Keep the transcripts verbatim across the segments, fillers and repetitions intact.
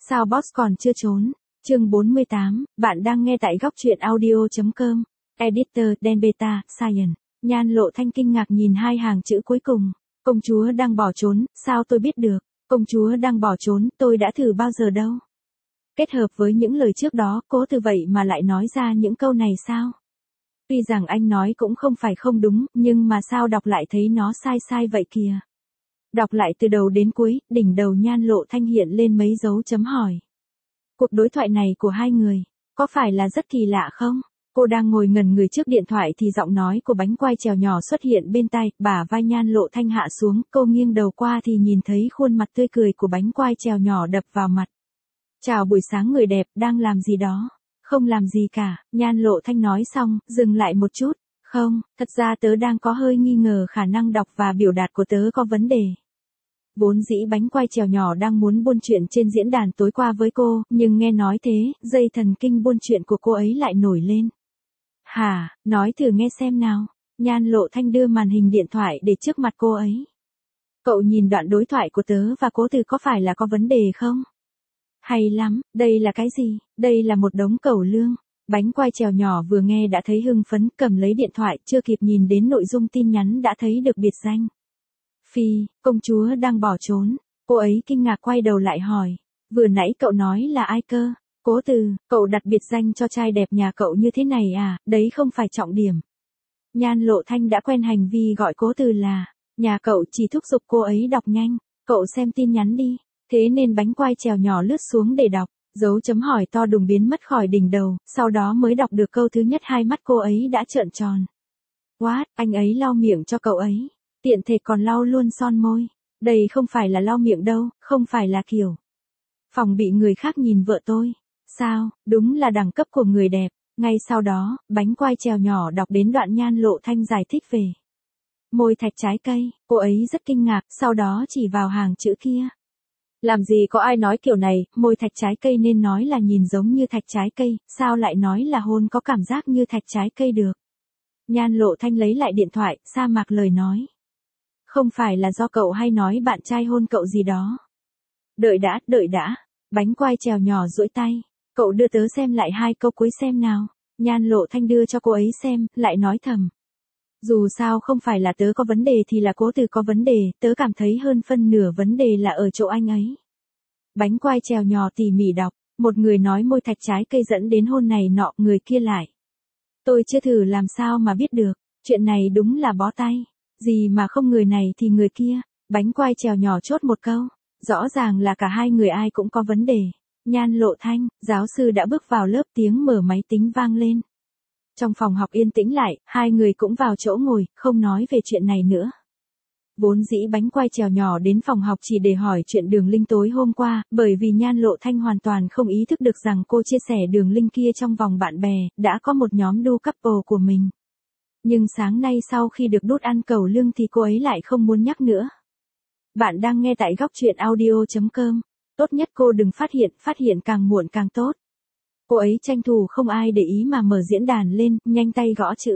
Sao boss còn chưa trốn? Chương bốn mươi tám, bạn đang nghe tại góc truyện audio.com. Editor, Den Beta, Science. Nhan Lộ Thanh kinh ngạc nhìn hai hàng chữ cuối cùng. Công chúa đang bỏ trốn, sao tôi biết được? Công chúa đang bỏ trốn, tôi đã thử bao giờ đâu. Kết hợp với những lời trước đó, Cố Từ vậy mà lại nói ra những câu này sao? Tuy rằng anh nói cũng không phải không đúng, nhưng mà sao đọc lại thấy nó sai sai vậy kìa. Đọc lại từ đầu đến cuối, đỉnh đầu Nhan Lộ Thanh hiện lên mấy dấu chấm hỏi. Cuộc đối thoại này của hai người, có phải là rất kỳ lạ không? Cô đang ngồi ngẩn người trước điện thoại thì giọng nói của bánh quai trèo nhỏ xuất hiện bên tai, bả vai Nhan Lộ Thanh hạ xuống, cô nghiêng đầu qua thì nhìn thấy khuôn mặt tươi cười của bánh quai trèo nhỏ đập vào mặt. Chào buổi sáng người đẹp, đang làm gì đó? Không làm gì cả, Nhan Lộ Thanh nói xong, dừng lại một chút. Không, thật ra tớ đang có hơi nghi ngờ khả năng đọc và biểu đạt của tớ có vấn đề. Vốn dĩ bánh quai trèo nhỏ đang muốn buôn chuyện trên diễn đàn tối qua với cô, nhưng nghe nói thế, dây thần kinh buôn chuyện của cô ấy lại nổi lên. Hả, nói thử nghe xem nào. Nhan Lộ Thanh đưa màn hình điện thoại để trước mặt cô ấy. Cậu nhìn đoạn đối thoại của tớ và Cố Từ có phải là có vấn đề không? Hay lắm, đây là cái gì? Đây là một đống cẩu lương. Bánh quai trèo nhỏ vừa nghe đã thấy hưng phấn, cầm lấy điện thoại, chưa kịp nhìn đến nội dung tin nhắn đã thấy được biệt danh. Phi, công chúa đang bỏ trốn. Cô ấy kinh ngạc quay đầu lại hỏi. Vừa nãy cậu nói là ai cơ? Cố Từ, cậu đặt biệt danh cho trai đẹp nhà cậu như thế này à, đấy không phải trọng điểm. Nhan Lộ Thanh đã quen hành vi gọi Cố Từ là, nhà cậu chỉ thúc giục cô ấy đọc nhanh, cậu xem tin nhắn đi. Thế nên bánh quai trèo nhỏ lướt xuống để đọc, dấu chấm hỏi to đùng biến mất khỏi đỉnh đầu, sau đó mới đọc được câu thứ nhất hai mắt cô ấy đã trợn tròn. What, anh ấy lau miệng cho cậu ấy, tiện thể còn lau luôn son môi. Đây không phải là lau miệng đâu, không phải là kiểu phòng bị người khác nhìn vợ tôi. Sao, đúng là đẳng cấp của người đẹp. Ngay sau đó, bánh quai trèo nhỏ đọc đến đoạn Nhan Lộ Thanh giải thích về môi thạch trái cây, cô ấy rất kinh ngạc, sau đó chỉ vào hàng chữ kia. Làm gì có ai nói kiểu này, môi thạch trái cây nên nói là nhìn giống như thạch trái cây, sao lại nói là hôn có cảm giác như thạch trái cây được. Nhan Lộ Thanh lấy lại điện thoại, sa mạc lời nói. Không phải là do cậu hay nói bạn trai hôn cậu gì đó. Đợi đã, đợi đã. Bánh quai trèo nhỏ duỗi tay. Cậu đưa tớ xem lại hai câu cuối xem nào. Nhan Lộ Thanh đưa cho cô ấy xem, lại nói thầm. Dù sao không phải là tớ có vấn đề thì là Cố Từ có vấn đề, tớ cảm thấy hơn phân nửa vấn đề là ở chỗ anh ấy. Bánh quai trèo nhỏ tỉ mỉ đọc, một người nói môi thạch trái cây dẫn đến hôn này nọ, người kia lại. Tôi chưa thử làm sao mà biết được, chuyện này đúng là bó tay. Gì mà không người này thì người kia, bánh quai trèo nhỏ chốt một câu. Rõ ràng là cả hai người ai cũng có vấn đề. Nhan Lộ Thanh, giáo sư đã bước vào lớp, tiếng mở máy tính vang lên. Trong phòng học yên tĩnh lại, hai người cũng vào chỗ ngồi, không nói về chuyện này nữa. Vốn dĩ bánh quai trèo nhỏ đến phòng học chỉ để hỏi chuyện Đường Linh tối hôm qua, bởi vì Nhan Lộ Thanh hoàn toàn không ý thức được rằng cô chia sẻ Đường Linh kia trong vòng bạn bè, đã có một nhóm đu couple của mình. Nhưng sáng nay sau khi được đút ăn cẩu lương thì cô ấy lại không muốn nhắc nữa. Bạn đang nghe tại góc truyện audio.com. Tốt nhất cô đừng phát hiện, phát hiện càng muộn càng tốt. Cô ấy tranh thủ không ai để ý mà mở diễn đàn lên, nhanh tay gõ chữ.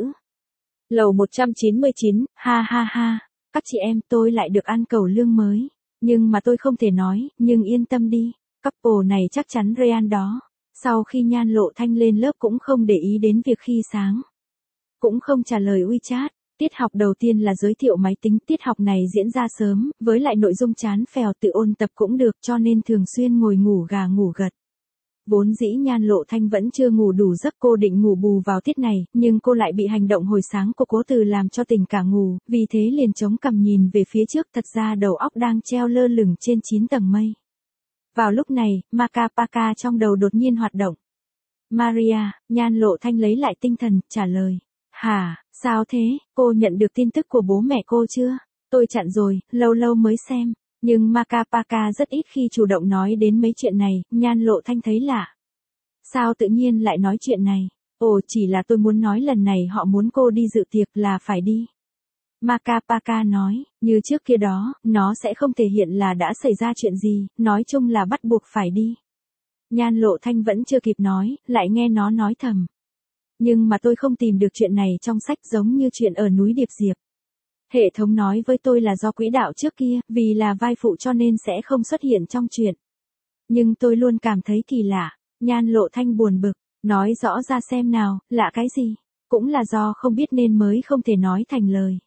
Lầu một trăm chín mươi chín, ha ha ha. Các chị em, tôi lại được ăn cẩu lương mới. Nhưng mà tôi không thể nói, nhưng yên tâm đi. Couple này chắc chắn real đó. Sau khi Nhan Lộ Thanh lên lớp cũng không để ý đến việc khi sáng. Cũng không trả lời WeChat. Tiết học đầu tiên là giới thiệu máy tính, tiết học này diễn ra sớm, với lại nội dung chán phèo, tự ôn tập cũng được cho nên thường xuyên ngồi ngủ gà ngủ gật. Vốn dĩ Nhan Lộ Thanh vẫn chưa ngủ đủ giấc, cô định ngủ bù vào tiết này, nhưng cô lại bị hành động hồi sáng của Cố Từ làm cho tỉnh cả ngủ, vì thế liền chống cằm nhìn về phía trước, thật ra đầu óc đang treo lơ lửng trên chín tầng mây. Vào lúc này, Maka Paka trong đầu đột nhiên hoạt động. Maria, Nhan Lộ Thanh lấy lại tinh thần, trả lời. Hả, sao thế, cô nhận được tin tức của bố mẹ cô chưa? Tôi chặn rồi, lâu lâu mới xem. Nhưng Maka Paka rất ít khi chủ động nói đến mấy chuyện này, Nhan Lộ Thanh thấy lạ. Sao tự nhiên lại nói chuyện này? Ồ, chỉ là tôi muốn nói lần này họ muốn cô đi dự tiệc là phải đi. Maka Paka nói, như trước kia đó, nó sẽ không thể hiện là đã xảy ra chuyện gì, nói chung là bắt buộc phải đi. Nhan Lộ Thanh vẫn chưa kịp nói, lại nghe nó nói thầm. Nhưng mà tôi không tìm được chuyện này trong sách, giống như chuyện ở núi Điệp Diệp. Hệ thống nói với tôi là do quỹ đạo trước kia, vì là vai phụ cho nên sẽ không xuất hiện trong truyện. Nhưng tôi luôn cảm thấy kỳ lạ. Nhan Lộ Thanh buồn bực, nói rõ ra xem nào, lạ cái gì? Cũng là do không biết nên mới không thể nói thành lời.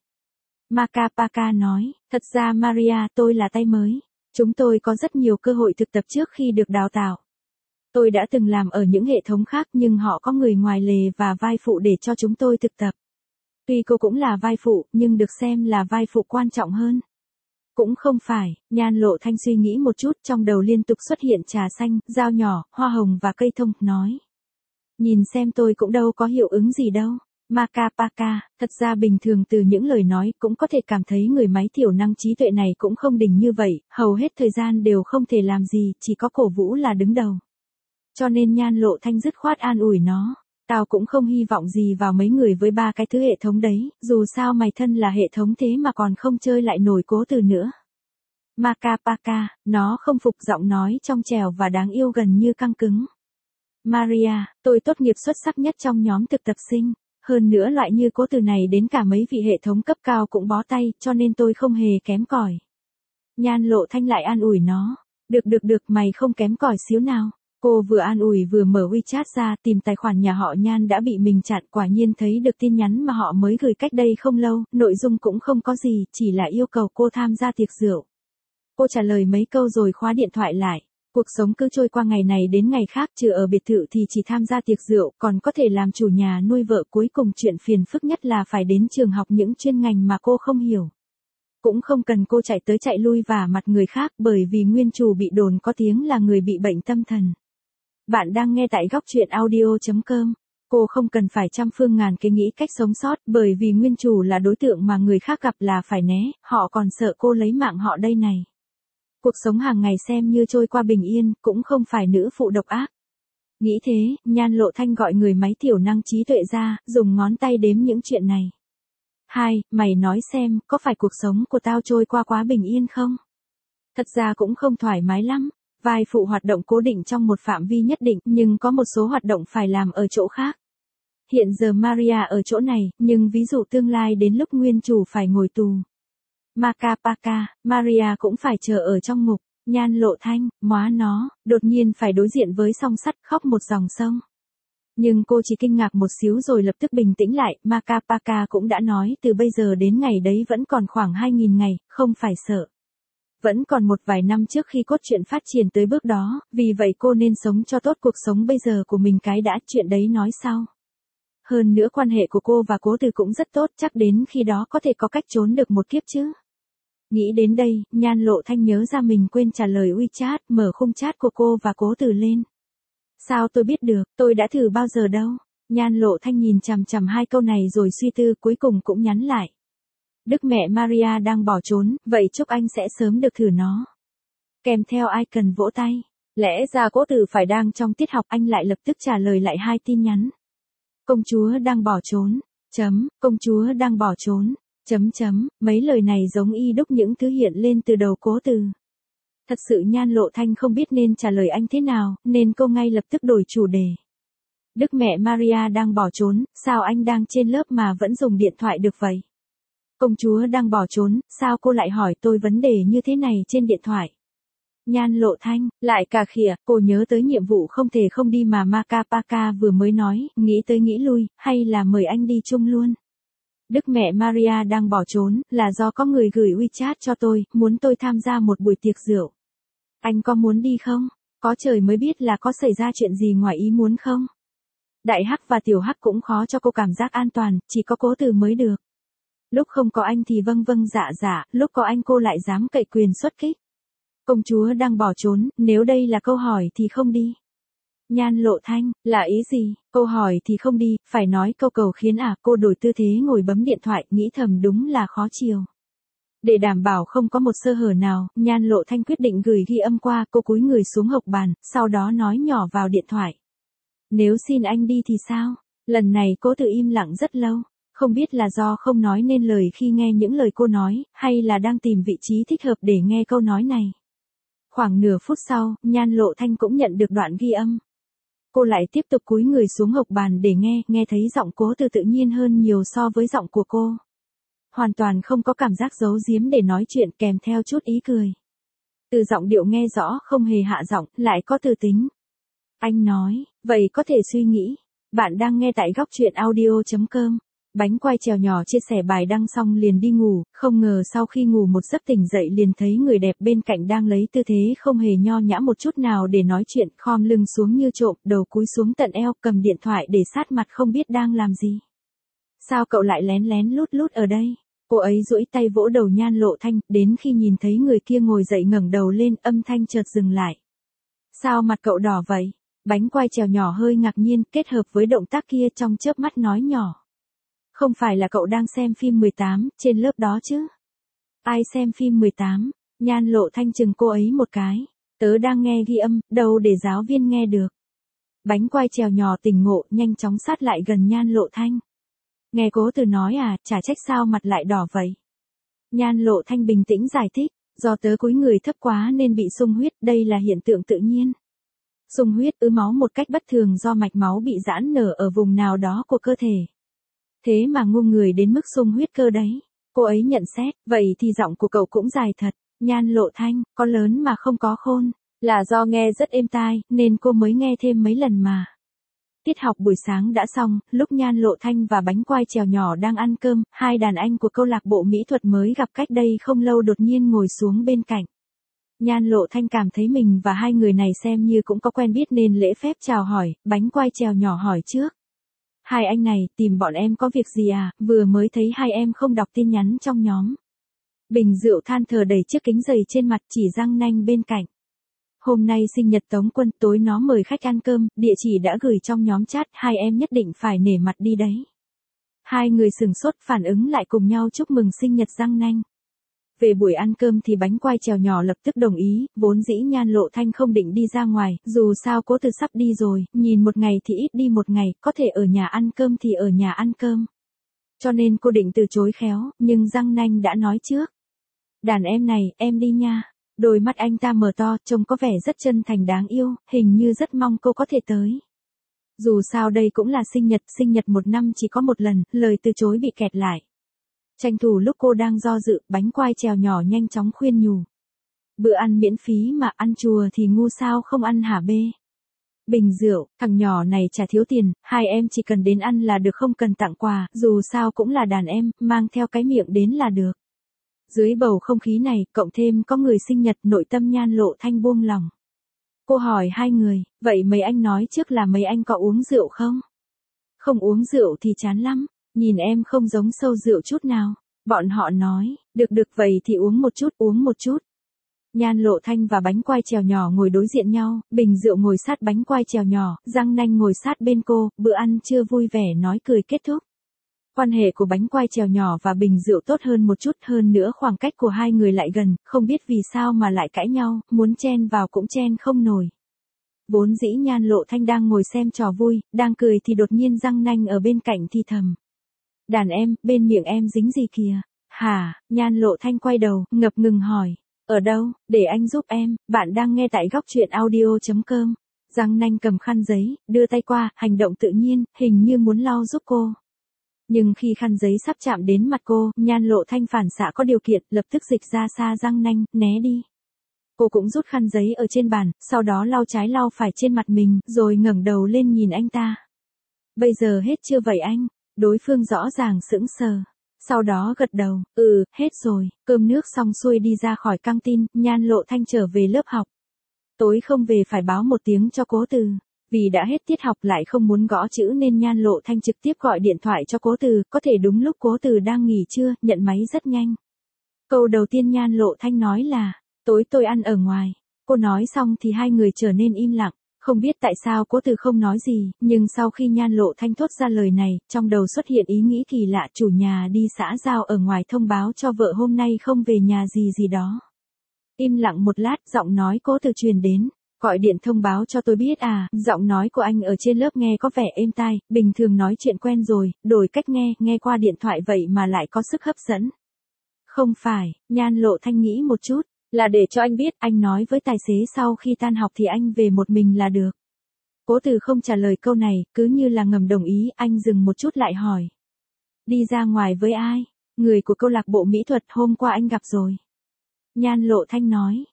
Macapaka nói, thật ra Maria tôi là tay mới. Chúng tôi có rất nhiều cơ hội thực tập trước khi được đào tạo. Tôi đã từng làm ở những hệ thống khác nhưng họ có người ngoài lề và vai phụ để cho chúng tôi thực tập. Tuy cô cũng là vai phụ nhưng được xem là vai phụ quan trọng hơn. Cũng không phải, Nhan Lộ Thanh suy nghĩ một chút, trong đầu liên tục xuất hiện trà xanh, dao nhỏ, hoa hồng và cây thông, nói. Nhìn xem tôi cũng đâu có hiệu ứng gì đâu. Macapaka, thật ra bình thường từ những lời nói cũng có thể cảm thấy người máy thiểu năng trí tuệ này cũng không đỉnh như vậy, hầu hết thời gian đều không thể làm gì, chỉ có cổ vũ là đứng đầu. Cho nên Nhan Lộ Thanh dứt khoát an ủi nó. Tao cũng không hy vọng gì vào mấy người với ba cái thứ hệ thống đấy, dù sao mày thân là hệ thống thế mà còn không chơi lại nổi Cố Từ nữa. Macapaka, nó không phục, giọng nói trong trẻo và đáng yêu gần như căng cứng. Maria, tôi tốt nghiệp xuất sắc nhất trong nhóm thực tập sinh, hơn nữa loại như Cố Từ này đến cả mấy vị hệ thống cấp cao cũng bó tay, cho nên tôi không hề kém cỏi. Nhan Lộ Thanh lại an ủi nó. Được được được, mày không kém cỏi xíu nào. Cô vừa an ủi vừa mở WeChat ra tìm tài khoản nhà họ Nhan đã bị mình chặn, quả nhiên thấy được tin nhắn mà họ mới gửi cách đây không lâu, nội dung cũng không có gì, chỉ là yêu cầu cô tham gia tiệc rượu. Cô trả lời mấy câu rồi khóa điện thoại lại. Cuộc sống cứ trôi qua ngày này đến ngày khác, trừ ở biệt thự thì chỉ tham gia tiệc rượu, còn có thể làm chủ nhà nuôi vợ, cuối cùng chuyện phiền phức nhất là phải đến trường học những chuyên ngành mà cô không hiểu. Cũng không cần cô chạy tới chạy lui vả mặt người khác, bởi vì nguyên chủ bị đồn có tiếng là người bị bệnh tâm thần. Bạn đang nghe tại góc truyện audio chấm com. Cô không cần phải trăm phương ngàn kế nghĩ cách sống sót, bởi vì nguyên chủ là đối tượng mà người khác gặp là phải né, họ còn sợ cô lấy mạng họ đây này. Cuộc sống hàng ngày xem như trôi qua bình yên, cũng không phải nữ phụ độc ác. Nghĩ thế, Nhan Lộ Thanh gọi người máy thiểu năng trí tuệ ra, dùng ngón tay đếm những chuyện này. Hai, mày nói xem, có phải cuộc sống của tao trôi qua quá bình yên không? Thật ra cũng không thoải mái lắm. Vai phụ hoạt động cố định trong một phạm vi nhất định, nhưng có một số hoạt động phải làm ở chỗ khác. Hiện giờ Maria ở chỗ này, nhưng ví dụ tương lai đến lúc nguyên chủ phải ngồi tù. Macapaka, Maria cũng phải chờ ở trong ngục. Nhan Lộ Thanh, móa nó, đột nhiên phải đối diện với song sắt, khóc một dòng sông. Nhưng cô chỉ kinh ngạc một xíu rồi lập tức bình tĩnh lại. Macapaka cũng đã nói từ bây giờ đến ngày đấy vẫn còn khoảng hai nghìn ngày, không phải sợ. Vẫn còn một vài năm trước khi cốt truyện phát triển tới bước đó, vì vậy cô nên sống cho tốt cuộc sống bây giờ của mình cái đã, chuyện đấy nói sau. Hơn nữa quan hệ của cô và Cố Từ cũng rất tốt, chắc đến khi đó có thể có cách trốn được một kiếp chứ. Nghĩ đến đây, Nhan Lộ Thanh nhớ ra mình quên trả lời WeChat, mở khung chat của cô và Cố Từ lên. Sao tôi biết được, tôi đã thử bao giờ đâu. Nhan Lộ Thanh nhìn chằm chằm hai câu này rồi suy tư, cuối cùng cũng nhắn lại. Đức mẹ Maria đang bỏ trốn, vậy chúc anh sẽ sớm được thử nó. Kèm theo icon vỗ tay. Lẽ ra Cố Từ phải đang trong tiết học, anh lại lập tức trả lời lại hai tin nhắn. Công chúa đang bỏ trốn. Chấm, công chúa đang bỏ trốn. Chấm chấm, mấy lời này giống y đúc những thứ hiện lên từ đầu Cố Từ. Thật sự Nhan Lộ Thanh không biết nên trả lời anh thế nào, nên cô ngay lập tức đổi chủ đề. Đức mẹ Maria đang bỏ trốn, sao anh đang trên lớp mà vẫn dùng điện thoại được vậy? Công chúa đang bỏ trốn, sao cô lại hỏi tôi vấn đề như thế này trên điện thoại? Nhan Lộ Thanh, lại cà khịa, cô nhớ tới nhiệm vụ không thể không đi mà Macapaka vừa mới nói, nghĩ tới nghĩ lui, hay là mời anh đi chung luôn. Đức mẹ Maria đang bỏ trốn, là do có người gửi WeChat cho tôi, muốn tôi tham gia một buổi tiệc rượu. Anh có muốn đi không? Có trời mới biết là có xảy ra chuyện gì ngoài ý muốn không? Đại Hắc và Tiểu Hắc cũng khó cho cô cảm giác an toàn, chỉ có Cố Từ mới được. Lúc không có anh thì vâng vâng dạ dạ, lúc có anh cô lại dám cậy quyền xuất kích. Công chúa đang bỏ trốn, nếu đây là câu hỏi thì không đi. Nhan Lộ Thanh, là ý gì? Câu hỏi thì không đi, phải nói câu cầu khiến à, cô đổi tư thế ngồi bấm điện thoại, nghĩ thầm đúng là khó chiều. Để đảm bảo không có một sơ hở nào, Nhan Lộ Thanh quyết định gửi ghi âm qua, cô cúi người xuống hộc bàn, sau đó nói nhỏ vào điện thoại. Nếu xin anh đi thì sao? Lần này Cố Từ im lặng rất lâu. Không biết là do không nói nên lời khi nghe những lời cô nói, hay là đang tìm vị trí thích hợp để nghe câu nói này. Khoảng nửa phút sau, Nhan Lộ Thanh cũng nhận được đoạn ghi âm. Cô lại tiếp tục cúi người xuống hộc bàn để nghe, nghe thấy giọng Cố Từ tự nhiên hơn nhiều so với giọng của cô. Hoàn toàn không có cảm giác giấu giếm để nói chuyện, kèm theo chút ý cười. Từ giọng điệu nghe rõ không hề hạ giọng, lại có từ tính. Anh nói, vậy có thể suy nghĩ. Bạn đang nghe tại góc truyện audio.com. Bánh quai trèo nhỏ chia sẻ bài đăng xong liền đi ngủ, không ngờ sau khi ngủ một giấc tỉnh dậy liền thấy người đẹp bên cạnh đang lấy tư thế không hề nho nhã một chút nào để nói chuyện, khom lưng xuống như trộm, đầu cúi xuống tận eo, cầm điện thoại để sát mặt không biết đang làm gì. Sao cậu lại lén lén lút lút ở đây? Cô ấy duỗi tay vỗ đầu Nhan Lộ Thanh, đến khi nhìn thấy người kia ngồi dậy ngẩng đầu lên, âm thanh chợt dừng lại. Sao mặt cậu đỏ vậy? Bánh quai trèo nhỏ hơi ngạc nhiên, kết hợp với động tác kia trong chớp mắt nói nhỏ. Không phải là cậu đang xem phim mười tám, trên lớp đó chứ? Ai xem phim mười tám? Nhan Lộ Thanh chừng cô ấy một cái. Tớ đang nghe ghi âm, đâu để giáo viên nghe được. Bánh quai trèo nhỏ tỉnh ngộ, nhanh chóng sát lại gần Nhan Lộ Thanh. Nghe Cố Từ nói à, chả trách sao mặt lại đỏ vậy. Nhan Lộ Thanh bình tĩnh giải thích, do tớ cúi người thấp quá nên bị sung huyết, đây là hiện tượng tự nhiên. Sung huyết ứ máu một cách bất thường do mạch máu bị giãn nở ở vùng nào đó của cơ thể. Thế mà ngu người đến mức sung huyết cơ đấy. Cô ấy nhận xét, vậy thì giọng của cậu cũng dài thật. Nhan Lộ Thanh, có lớn mà không có khôn. Là do nghe rất êm tai, nên cô mới nghe thêm mấy lần mà. Tiết học buổi sáng đã xong, lúc Nhan Lộ Thanh và bánh quai trèo nhỏ đang ăn cơm, hai đàn anh của câu lạc bộ mỹ thuật mới gặp cách đây không lâu đột nhiên ngồi xuống bên cạnh. Nhan Lộ Thanh cảm thấy mình và hai người này xem như cũng có quen biết nên lễ phép chào hỏi, bánh quai trèo nhỏ hỏi trước. Hai anh này, tìm bọn em có việc gì à, vừa mới thấy hai em không đọc tin nhắn trong nhóm. Bình rượu than thở đẩy chiếc kính dày trên mặt, chỉ răng nanh bên cạnh. Hôm nay sinh nhật Tống Quân, tối nó mời khách ăn cơm, địa chỉ đã gửi trong nhóm chat, hai em nhất định phải nể mặt đi đấy. Hai người sừng sốt phản ứng lại cùng nhau chúc mừng sinh nhật răng nanh. Về buổi ăn cơm thì bánh quai trèo nhỏ lập tức đồng ý, vốn dĩ Nhan Lộ Thanh không định đi ra ngoài, dù sao Cố Từ sắp đi rồi, nhìn một ngày thì ít đi một ngày, có thể ở nhà ăn cơm thì ở nhà ăn cơm. Cho nên cô định từ chối khéo, nhưng răng nanh đã nói trước. Đàn em này, em đi nha. Đôi mắt anh ta mở to, trông có vẻ rất chân thành đáng yêu, hình như rất mong cô có thể tới. Dù sao đây cũng là sinh nhật, sinh nhật một năm chỉ có một lần, lời từ chối bị kẹt lại. Tranh thủ lúc cô đang do dự, bánh quai trèo nhỏ nhanh chóng khuyên nhủ. Bữa ăn miễn phí mà ăn chùa thì ngu sao không ăn hả bê? Bình rượu, thằng nhỏ này chả thiếu tiền, hai em chỉ cần đến ăn là được không cần tặng quà, dù sao cũng là đàn em, mang theo cái miệng đến là được. Dưới bầu không khí này, cộng thêm có người sinh nhật, nội tâm Nhan Lộ Thanh buông lòng. Cô hỏi hai người, vậy mấy anh nói trước là mấy anh có uống rượu không? Không uống rượu thì chán lắm, nhìn em không giống sâu rượu chút nào. Bọn họ nói, được được vậy thì uống một chút, uống một chút. Nhan Lộ Thanh và bánh quai trèo nhỏ ngồi đối diện nhau, bình rượu ngồi sát bánh quai trèo nhỏ, răng nanh ngồi sát bên cô, bữa ăn trưa vui vẻ nói cười kết thúc. Quan hệ của bánh quai trèo nhỏ và bình rượu tốt hơn một chút, hơn nữa khoảng cách của hai người lại gần, không biết vì sao mà lại cãi nhau, muốn chen vào cũng chen không nổi. Vốn dĩ Nhan Lộ Thanh đang ngồi xem trò vui, đang cười thì đột nhiên răng nanh ở bên cạnh thì thầm. Đàn em, bên miệng em dính gì kìa? Hả? Nhan Lộ Thanh quay đầu, ngập ngừng hỏi. Ở đâu? Để anh giúp em, bạn đang nghe tại góc truyện audio.com. Răng nanh cầm khăn giấy, đưa tay qua, hành động tự nhiên, hình như muốn lau giúp cô. Nhưng khi khăn giấy sắp chạm đến mặt cô, Nhan Lộ Thanh phản xạ có điều kiện, lập tức dịch ra xa răng nanh, né đi. Cô cũng rút khăn giấy ở trên bàn, sau đó lau trái lau phải trên mặt mình, rồi ngẩng đầu lên nhìn anh ta. Bây giờ hết chưa vậy anh? Đối phương rõ ràng sững sờ. Sau đó gật đầu, ừ, hết rồi, cơm nước xong xuôi đi ra khỏi căng tin, Nhan Lộ Thanh trở về lớp học. Tối không về phải báo một tiếng cho Cố Từ. Vì đã hết tiết học lại không muốn gõ chữ nên Nhan Lộ Thanh trực tiếp gọi điện thoại cho Cố Từ, có thể đúng lúc Cố Từ đang nghỉ trưa, nhận máy rất nhanh. Câu đầu tiên Nhan Lộ Thanh nói là, tối tôi ăn ở ngoài. Cô nói xong thì hai người trở nên im lặng, không biết tại sao Cố Từ không nói gì, nhưng sau khi Nhan Lộ Thanh thốt ra lời này, trong đầu xuất hiện ý nghĩ kỳ lạ, chủ nhà đi xã giao ở ngoài thông báo cho vợ hôm nay không về nhà gì gì đó. Im lặng một lát, giọng nói Cố Từ truyền đến. Gọi điện thông báo cho tôi biết à, giọng nói của anh ở trên lớp nghe có vẻ êm tai, bình thường nói chuyện quen rồi, đổi cách nghe, nghe qua điện thoại vậy mà lại có sức hấp dẫn. Không phải, Nhan Lộ Thanh nghĩ một chút, là để cho anh biết, anh nói với tài xế sau khi tan học thì anh về một mình là được. Cố Từ không trả lời câu này, cứ như là ngầm đồng ý, anh dừng một chút lại hỏi. Đi ra ngoài với ai? Người của câu lạc bộ mỹ thuật hôm qua anh gặp rồi. Nhan Lộ Thanh nói,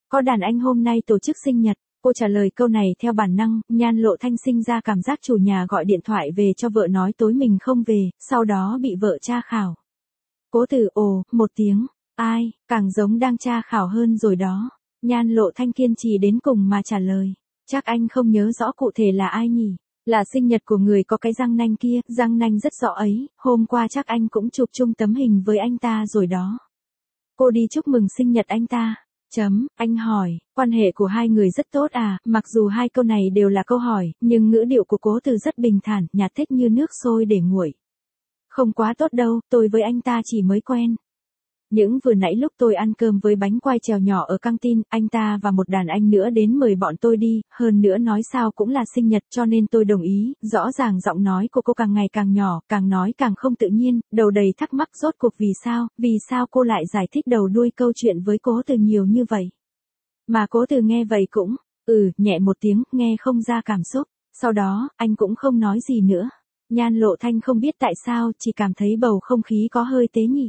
có đàn anh hôm nay tổ chức sinh nhật. Cô trả lời câu này theo bản năng, Nhan Lộ Thanh sinh ra cảm giác chủ nhà gọi điện thoại về cho vợ nói tối mình không về, sau đó bị vợ tra khảo. Cố Từ ồ, một tiếng, ai, càng giống đang tra khảo hơn rồi đó. Nhan Lộ Thanh kiên trì đến cùng mà trả lời, chắc anh không nhớ rõ cụ thể là ai nhỉ, là sinh nhật của người có cái răng nanh kia, răng nanh rất rõ ấy, hôm qua chắc anh cũng chụp chung tấm hình với anh ta rồi đó. Cô đi chúc mừng sinh nhật anh ta. Chấm, anh hỏi, quan hệ của hai người rất tốt à, mặc dù hai câu này đều là câu hỏi, nhưng ngữ điệu của Cố Từ rất bình thản, nhạt thích như nước sôi để nguội. Không quá tốt đâu, tôi với anh ta chỉ mới quen. Những vừa nãy lúc tôi ăn cơm với bánh quai trèo nhỏ ở căng tin, anh ta và một đàn anh nữa đến mời bọn tôi đi, hơn nữa nói sao cũng là sinh nhật cho nên tôi đồng ý, rõ ràng giọng nói của cô càng ngày càng nhỏ, càng nói càng không tự nhiên, đầu đầy thắc mắc rốt cuộc vì sao, vì sao cô lại giải thích đầu đuôi câu chuyện với Cố Từ nhiều như vậy. Mà Cố Từ nghe vậy cũng, ừ, nhẹ một tiếng, nghe không ra cảm xúc, sau đó, anh cũng không nói gì nữa. Nhan Lộ Thanh không biết tại sao, chỉ cảm thấy bầu không khí có hơi tế nhị.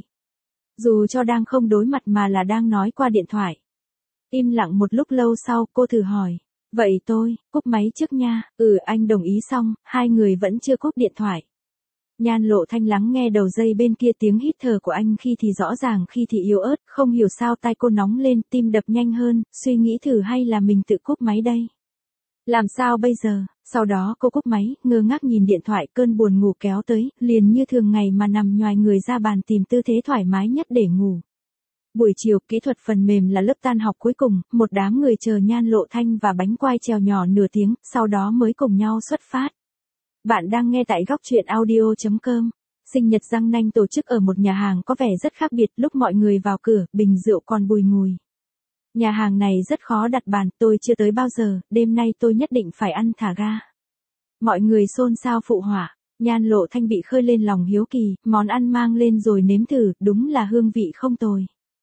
Dù cho đang không đối mặt mà là đang nói qua điện thoại. Im lặng một lúc lâu sau, cô thử hỏi. Vậy tôi, cúp máy trước nha. Ừ, anh đồng ý xong, hai người vẫn chưa cúp điện thoại. Nhan Lộ Thanh lắng nghe đầu dây bên kia tiếng hít thở của anh khi thì rõ ràng khi thì yếu ớt, không hiểu sao tai cô nóng lên, tim đập nhanh hơn, suy nghĩ thử hay là mình tự cúp máy đây. Làm sao bây giờ? Sau đó cô cúp máy, ngơ ngác nhìn điện thoại, cơn buồn ngủ kéo tới, liền như thường ngày mà nằm nhoài người ra bàn tìm tư thế thoải mái nhất để ngủ. Buổi chiều, kỹ thuật phần mềm là lớp tan học cuối cùng, một đám người chờ Nhan Lộ Thanh và bánh quai trèo nhỏ nửa tiếng, sau đó mới cùng nhau xuất phát. Bạn đang nghe tại góc truyện audio chấm com. Sinh nhật răng nanh tổ chức ở một nhà hàng có vẻ rất khác biệt, lúc mọi người vào cửa, bình rượu còn bùi ngùi. Nhà hàng này rất khó đặt bàn, tôi chưa tới bao giờ, đêm nay tôi nhất định phải ăn thả ga. Mọi người xôn xao phụ họa, Nhan Lộ Thanh bị khơi lên lòng hiếu kỳ, món ăn mang lên rồi nếm thử, đúng là hương vị không tồi.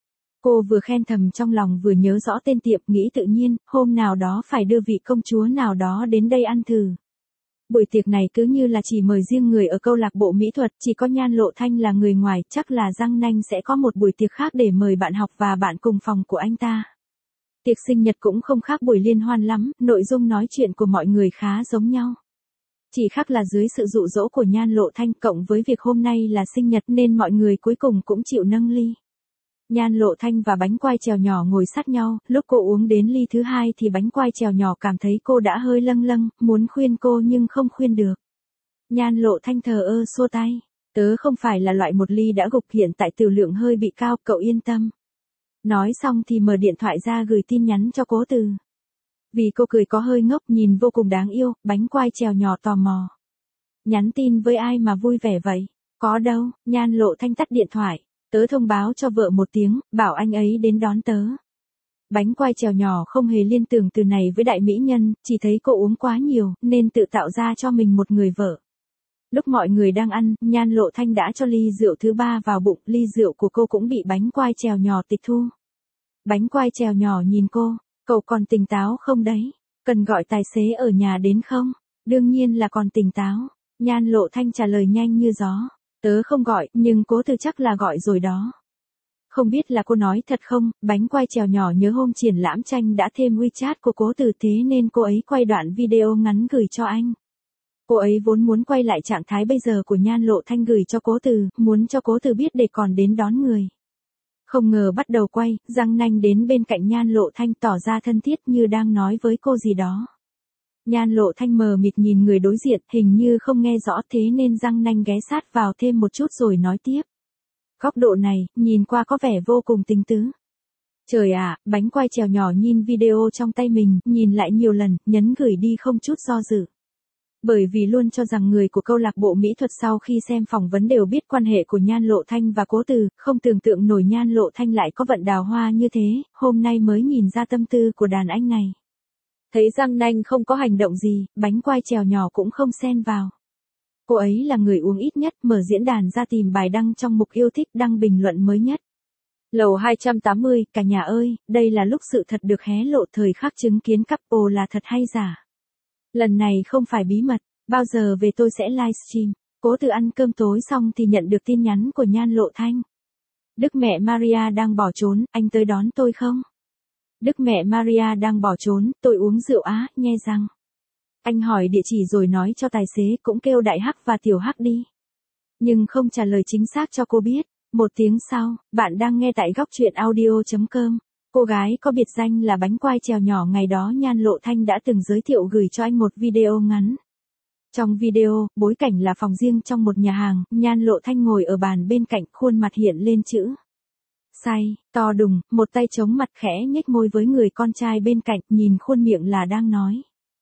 Cô vừa khen thầm trong lòng vừa nhớ rõ tên tiệm, nghĩ tự nhiên, hôm nào đó phải đưa vị công chúa nào đó đến đây ăn thử. Buổi tiệc này cứ như là chỉ mời riêng người ở câu lạc bộ mỹ thuật, chỉ có Nhan Lộ Thanh là người ngoài, chắc là răng nanh sẽ có một buổi tiệc khác để mời bạn học và bạn cùng phòng của anh ta. Tiệc sinh nhật cũng không khác buổi liên hoan lắm, nội dung nói chuyện của mọi người khá giống nhau. Chỉ khác là dưới sự dụ dỗ của Nhan Lộ Thanh cộng với việc hôm nay là sinh nhật nên mọi người cuối cùng cũng chịu nâng ly. Nhan Lộ Thanh và bánh quai trèo nhỏ ngồi sát nhau, lúc cô uống đến ly thứ hai thì bánh quai trèo nhỏ cảm thấy cô đã hơi lâng lâng, muốn khuyên cô nhưng không khuyên được. Nhan Lộ Thanh thờ ơ xua tay, tớ không phải là loại một ly đã gục, hiện tại tiểu lượng hơi bị cao, cậu yên tâm. Nói xong thì mở điện thoại ra gửi tin nhắn cho Cố Từ. Vì cô cười có hơi ngốc nhìn vô cùng đáng yêu, bánh quai trèo nhỏ tò mò. Nhắn tin với ai mà vui vẻ vậy? Có đâu, Nhan Lộ Thanh tắt điện thoại. Tớ thông báo cho vợ một tiếng, bảo anh ấy đến đón tớ. Bánh quai trèo nhỏ không hề liên tưởng từ này với đại mỹ nhân, chỉ thấy cô uống quá nhiều, nên tự tạo ra cho mình một người vợ. Lúc mọi người đang ăn, Nhan Lộ Thanh đã cho ly rượu thứ ba vào bụng, ly rượu của cô cũng bị bánh quai trèo nhỏ tịch thu. Bánh quai trèo nhỏ nhìn cô, cậu còn tỉnh táo không đấy? Cần gọi tài xế ở nhà đến không? Đương nhiên là còn tỉnh táo. Nhan Lộ Thanh trả lời nhanh như gió. Tớ không gọi, nhưng Cố Từ chắc là gọi rồi đó. Không biết là cô nói thật không, bánh quai trèo nhỏ nhớ hôm triển lãm tranh đã thêm WeChat của Cố Từ, thế nên cô ấy quay đoạn video ngắn gửi cho anh. Cô ấy vốn muốn quay lại trạng thái bây giờ của Nhan Lộ Thanh gửi cho Cố Từ, muốn cho Cố Từ biết để còn đến đón người. Không ngờ bắt đầu quay, răng nanh đến bên cạnh Nhan Lộ Thanh tỏ ra thân thiết như đang nói với cô gì đó. Nhan Lộ Thanh mờ mịt nhìn người đối diện, hình như không nghe rõ thế nên răng nanh ghé sát vào thêm một chút rồi nói tiếp. Góc độ này, nhìn qua có vẻ vô cùng tinh tứ. Trời ạ, bánh quai trèo nhỏ nhìn video trong tay mình, nhìn lại nhiều lần, nhấn gửi đi không chút do dự. Bởi vì luôn cho rằng người của câu lạc bộ mỹ thuật sau khi xem phỏng vấn đều biết quan hệ của Nhan Lộ Thanh và Cố Từ, không tưởng tượng nổi Nhan Lộ Thanh lại có vận đào hoa như thế, hôm nay mới nhìn ra tâm tư của đàn anh này. Thấy răng nanh không có hành động gì, bánh quai trèo nhỏ cũng không xen vào. Cô ấy là người uống ít nhất, mở diễn đàn ra tìm bài đăng trong mục yêu thích, đăng bình luận mới nhất. Lầu hai trăm tám mươi, cả nhà ơi, đây là lúc sự thật được hé lộ, thời khắc chứng kiến couple là thật hay giả. Lần này không phải bí mật, bao giờ về tôi sẽ livestream. Cố Từ ăn cơm tối xong thì nhận được tin nhắn của Nhan Lộ Thanh. Đức mẹ Maria đang bỏ trốn, anh tới đón tôi không? Đức mẹ Maria đang bỏ trốn, tôi uống rượu á, nhe răng. Anh hỏi địa chỉ rồi nói cho tài xế cũng kêu đại hắc và tiểu hắc đi. Nhưng không trả lời chính xác cho cô biết. Một tiếng sau, bạn đang nghe tại góc truyện audio chấm com. Cô gái có biệt danh là bánh quai trèo nhỏ ngày đó Nhan Lộ Thanh đã từng giới thiệu gửi cho anh một video ngắn. Trong video, bối cảnh là phòng riêng trong một nhà hàng, Nhan Lộ Thanh ngồi ở bàn bên cạnh, khuôn mặt hiện lên chữ say, to đùng, một tay chống mặt khẽ nhếch môi với người con trai bên cạnh, nhìn khuôn miệng là đang nói.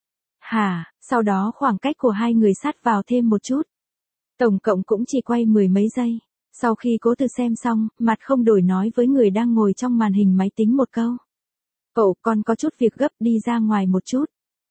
Hà, sau đó khoảng cách của hai người sát vào thêm một chút. Tổng cộng cũng chỉ quay mười mấy giây. Sau khi Cố Từ xem xong, mặt không đổi nói với người đang ngồi trong màn hình máy tính một câu. Cậu, con có chút việc gấp, đi ra ngoài một chút.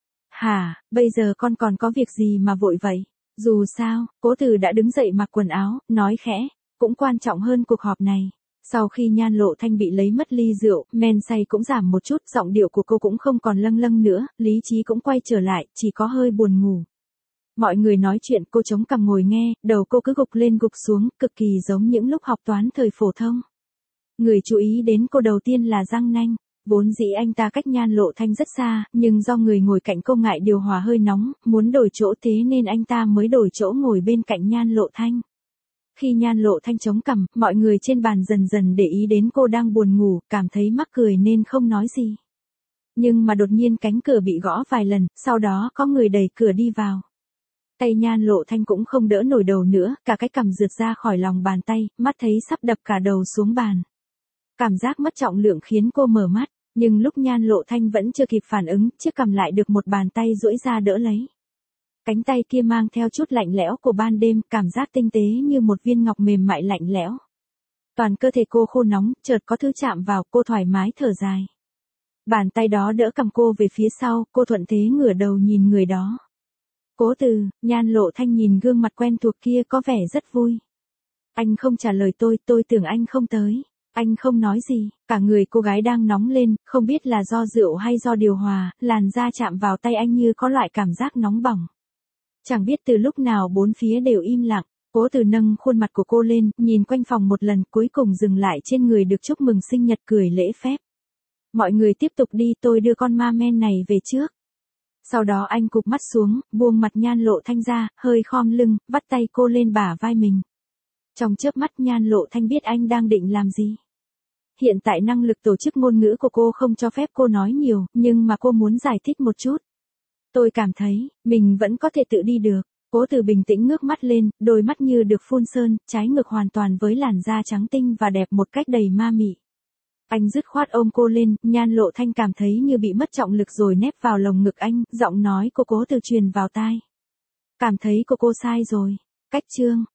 Hả, bây giờ con còn có việc gì mà vội vậy? Dù sao, Cố Từ đã đứng dậy mặc quần áo, nói khẽ, cũng quan trọng hơn cuộc họp này. Sau khi Nhan Lộ Thanh bị lấy mất ly rượu, men say cũng giảm một chút, giọng điệu của cô cũng không còn lâng lâng nữa, lý trí cũng quay trở lại, chỉ có hơi buồn ngủ. Mọi người nói chuyện, cô chống cằm ngồi nghe, đầu cô cứ gục lên gục xuống, cực kỳ giống những lúc học toán thời phổ thông. Người chú ý đến cô đầu tiên là Giang Nanh. Vốn dĩ anh ta cách Nhan Lộ Thanh rất xa, nhưng do người ngồi cạnh cô ngại điều hòa hơi nóng, muốn đổi chỗ thế nên anh ta mới đổi chỗ ngồi bên cạnh Nhan Lộ Thanh. Khi Nhan Lộ Thanh chống cằm, mọi người trên bàn dần dần để ý đến cô đang buồn ngủ, cảm thấy mắc cười nên không nói gì. Nhưng mà đột nhiên cánh cửa bị gõ vài lần, sau đó có người đẩy cửa đi vào. Tay Nhan Lộ Thanh cũng không đỡ nổi đầu nữa, cả cái cằm rượt ra khỏi lòng bàn tay, mắt thấy sắp đập cả đầu xuống bàn. Cảm giác mất trọng lượng khiến cô mở mắt, nhưng lúc Nhan Lộ Thanh vẫn chưa kịp phản ứng, chiếc cằm lại được một bàn tay duỗi ra đỡ lấy. Cánh tay kia mang theo chút lạnh lẽo của ban đêm, cảm giác tinh tế như một viên ngọc mềm mại lạnh lẽo. Toàn cơ thể cô khô nóng, chợt có thứ chạm vào, cô thoải mái thở dài. Bàn tay đó đỡ cằm cô về phía sau, cô thuận thế ngửa đầu nhìn người đó. Cố Từ. Nhan Lộ Thanh nhìn gương mặt quen thuộc kia có vẻ rất vui. Anh không trả lời tôi, tôi tưởng anh không tới. Anh không nói gì, cả người cô gái đang nóng lên, không biết là do rượu hay do điều hòa, làn da chạm vào tay anh như có loại cảm giác nóng bỏng. Chẳng biết từ lúc nào bốn phía đều im lặng, Cố Từ nâng khuôn mặt của cô lên, nhìn quanh phòng một lần, cuối cùng dừng lại trên người được chúc mừng sinh nhật, cười lễ phép. Mọi người tiếp tục đi, tôi đưa con ma men này về trước. Sau đó anh cụp mắt xuống, buông mặt Nhan Lộ Thanh ra, hơi khom lưng, vắt tay cô lên bả vai mình. Trong chớp mắt Nhan Lộ Thanh biết anh đang định làm gì. Hiện tại năng lực tổ chức ngôn ngữ của cô không cho phép cô nói nhiều, nhưng mà cô muốn giải thích một chút. Tôi cảm thấy, mình vẫn có thể tự đi được. Cố Từ bình tĩnh ngước mắt lên, đôi mắt như được phun sơn, trái ngược hoàn toàn với làn da trắng tinh và đẹp một cách đầy ma mị. Anh dứt khoát ôm cô lên, Nhan Lộ Thanh cảm thấy như bị mất trọng lực rồi nép vào lồng ngực anh, giọng nói của Cố Từ truyền vào tai. Cảm thấy cô cô sai rồi. Cách chương.